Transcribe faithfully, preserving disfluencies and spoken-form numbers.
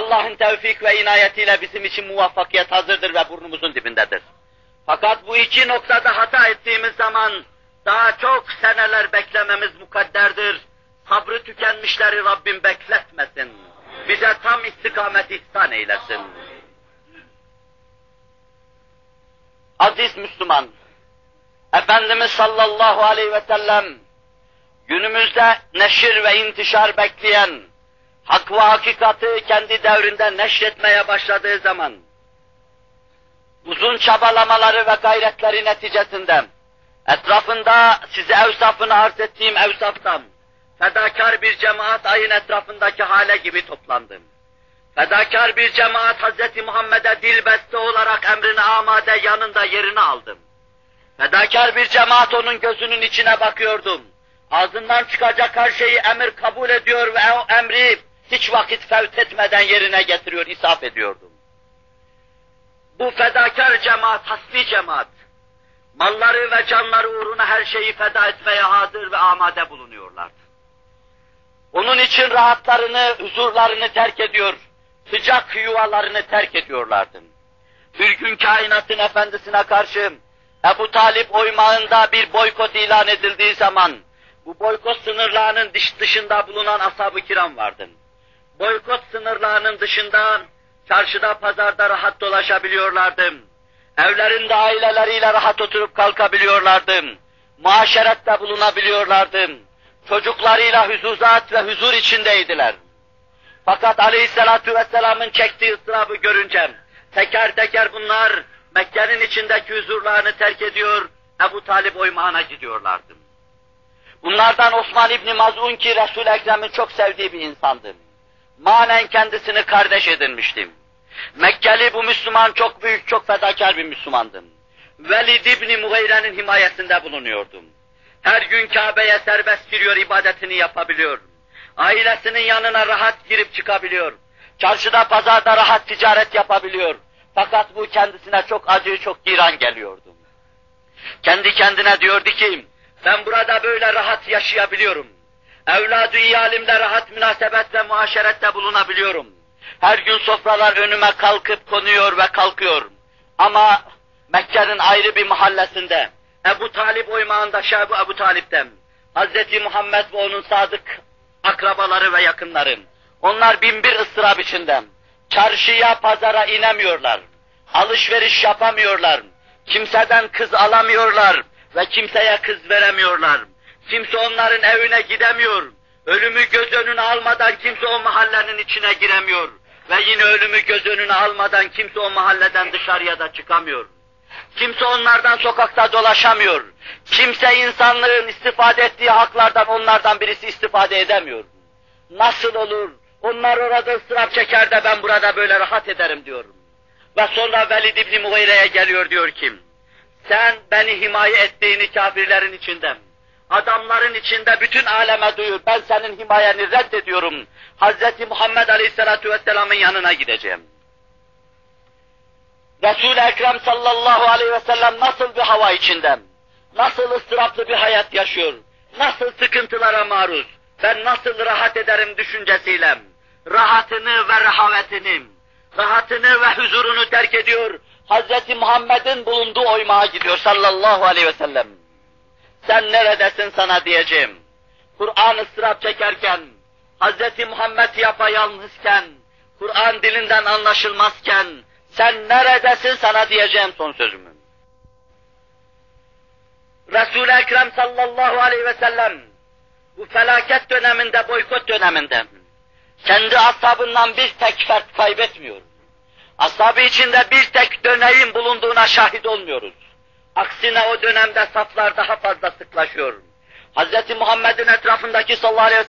Allah'ın tevfik ve inayetiyle bizim için muvaffakiyet hazırdır ve burnumuzun dibindedir. Fakat bu iki noktada hata ettiğimiz zaman daha çok seneler beklememiz mukadderdir. Sabrı tükenmişleri Rabbim bekletmesin. Bize tam istikamet ihsan eylesin. Aziz Müslüman, Efendimiz sallallahu aleyhi ve sellem günümüzde neşir ve intişar bekleyen hak ve hakikati kendi devrinde neşretmeye başladığı zaman uzun çabalamaları ve gayretleri neticesinde etrafında size evsafını arz ettiğim evsaftan fedakar bir cemaat ayın etrafındaki hale gibi toplandım. Fedakar bir cemaat Hz. Muhammed'e dilbeste olarak emrine amade yanında yerini aldım. Fedakar bir cemaat onun gözünün içine bakıyordum. Ağzından çıkacak her şeyi emir kabul ediyor ve o emri hiç vakit fevt etmeden yerine getiriyor, isaf ediyordum. Bu fedakar cemaat, hasbi cemaat, malları ve canları uğruna her şeyi feda etmeye hazır ve amade bulunuyorlardı. Onun için rahatlarını, huzurlarını terk ediyor, sıcak yuvalarını terk ediyorlardı. Bir gün kainatın efendisine karşı Ebu Talip oymağında bir boykot ilan edildiği zaman, bu boykot sınırlarının dış dışında bulunan ashab-ı kiram vardı. Boykot sınırlarının dışında, çarşıda, pazarda rahat dolaşabiliyorlardı. Evlerinde aileleriyle rahat oturup kalkabiliyorlardı. Muaşerette bulunabiliyorlardı. Çocuklarıyla huzuzat ve huzur içindeydiler. Fakat Aleyhisselatü Vesselam'ın çektiği ıstırabı görünce, teker teker bunlar Mekke'nin içindeki huzurlarını terk ediyor, Ebu Talip oymağına gidiyorlardı. Bunlardan Osman İbni Maz'un ki Resul-i Ekrem'in çok sevdiği bir insandı. Manen kendisini kardeş edinmiştim. Mekkeli bu Müslüman çok büyük, çok fedakar bir Müslümandım. Velid İbni Mugheyre'nin himayesinde bulunuyordum. Her gün Kabe'ye serbest giriyor, ibadetini yapabiliyor. Ailesinin yanına rahat girip çıkabiliyor. Çarşıda, pazarda rahat ticaret yapabiliyor. Fakat bu kendisine çok acı, çok giran geliyordu. Kendi kendine diyordu ki, ben burada böyle rahat yaşayabiliyorum. Evladı iyalimle rahat münasebet ve muaşerette bulunabiliyorum. Her gün sofralar önüme kalkıp konuyor ve kalkıyor. Ama Mekke'nin ayrı bir mahallesinde, Ebu Talip oymağında Şebu Ebu Talip'ten, Hz. Muhammed ve onun sadık akrabaları ve yakınları, onlar bin bir ıstırap içinde, çarşıya, pazara inemiyorlar, alışveriş yapamıyorlar, kimseden kız alamıyorlar ve kimseye kız veremiyorlar. Kimse onların evine gidemiyor, ölümü göz önüne almadan kimse o mahallenin içine giremiyor ve yine ölümü göz önüne almadan kimse o mahalleden dışarıya da çıkamıyor. Kimse onlardan sokakta dolaşamıyor. Kimse insanlığın istifade ettiği haklardan onlardan birisi istifade edemiyor. Nasıl olur? Onlar orada ıstırap çeker de ben burada böyle rahat ederim diyorum. Ve sonra Velid İbni Mugheyre'ye geliyor diyor ki, sen beni himaye ettiğini kafirlerin içinde, adamların içinde bütün aleme duyur, ben senin himayeni reddediyorum. Hz. Muhammed Aleyhisselatü Vesselam'ın yanına gideceğim. Resul-i Ekrem sallallahu aleyhi ve sellem nasıl bir hava içinde, nasıl ıstıraplı bir hayat yaşıyor, nasıl sıkıntılara maruz, ben nasıl rahat ederim düşüncesiyle, rahatını ve rehavetini, rahatını ve huzurunu terk ediyor, Hz. Muhammed'in bulunduğu oymağa gidiyor sallallahu aleyhi ve sellem. Sen neredesin sana diyeceğim. Kur'an ıstırap çekerken, Hz. Muhammed yapayalnızken, Kur'an dilinden anlaşılmazken, sen neredesin sana diyeceğim son sözümü. Resul-i Ekrem sallallahu aleyhi ve sellem, bu felaket döneminde, boykot döneminde, kendi ashabından bir tek fert kaybetmiyor. Ashabı içinde bir tek döneğin bulunduğuna şahit olmuyoruz. Aksine o dönemde saflar daha fazla sıklaşıyor. Hz. Muhammed'in etrafındaki sallallahu aleyhi ve sellem